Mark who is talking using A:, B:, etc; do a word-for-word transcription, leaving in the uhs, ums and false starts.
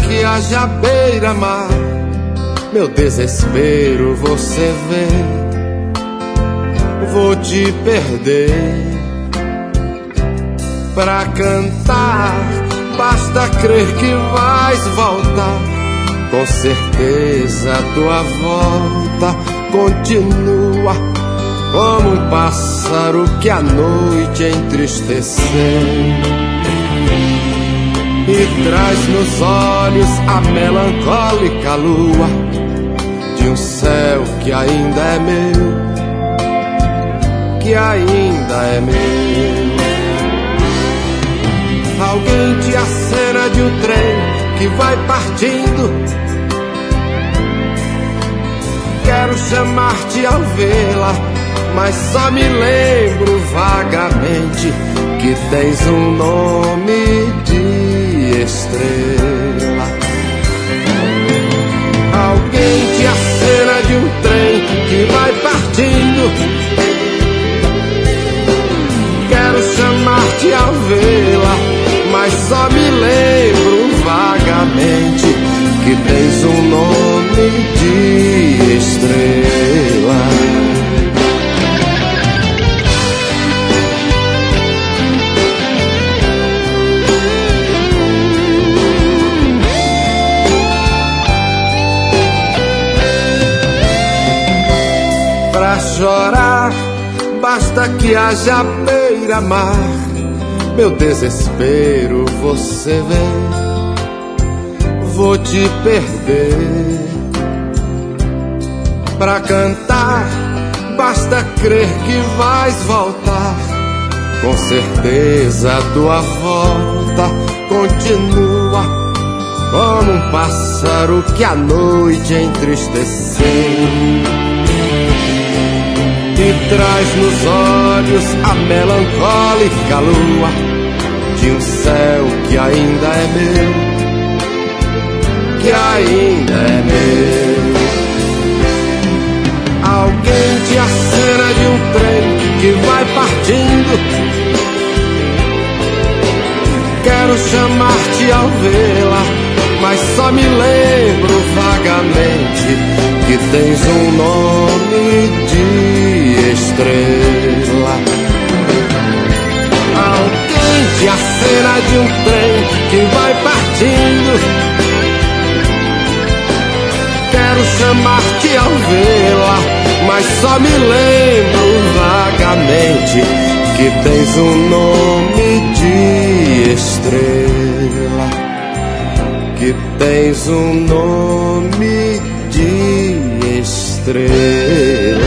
A: que haja beira-mar, meu desespero você vê. Vou te perder pra cantar, basta crer que vais voltar. Com certeza tua volta continua, como um pássaro que à noite entristeceu e traz nos olhos a melancólica lua de um céu que ainda é meu, que ainda é meu. Alguém te acena de um trem que vai partindo. Quero chamar-te ao vê-la, mas só me lembro vagamente que tens um nome de estrela. Alguém te acena de um trem que vai partindo. Quero chamar-te ao vê-la, mas só me lembro vagamente que tens um nome de estrela. Pra chorar, basta que haja beira-mar, meu desespero você vê. Vou te perder pra cantar, basta crer que vais voltar. Com certeza a tua volta continua, como um pássaro que à noite entristeceu e traz nos olhos a melancólica lua de um céu que ainda é meu, que ainda é meu. Alguém te acena de um trem que vai partindo. Quero chamar-te ao vê-la, mas só me lembro vagamente que tens um nome de estrela. Alguém te acena de um trem que vai partindo. Quero chamar-te ao vê-la, mas só me lembro vagamente que tens um nome de estrela, que tens um nome de estrela.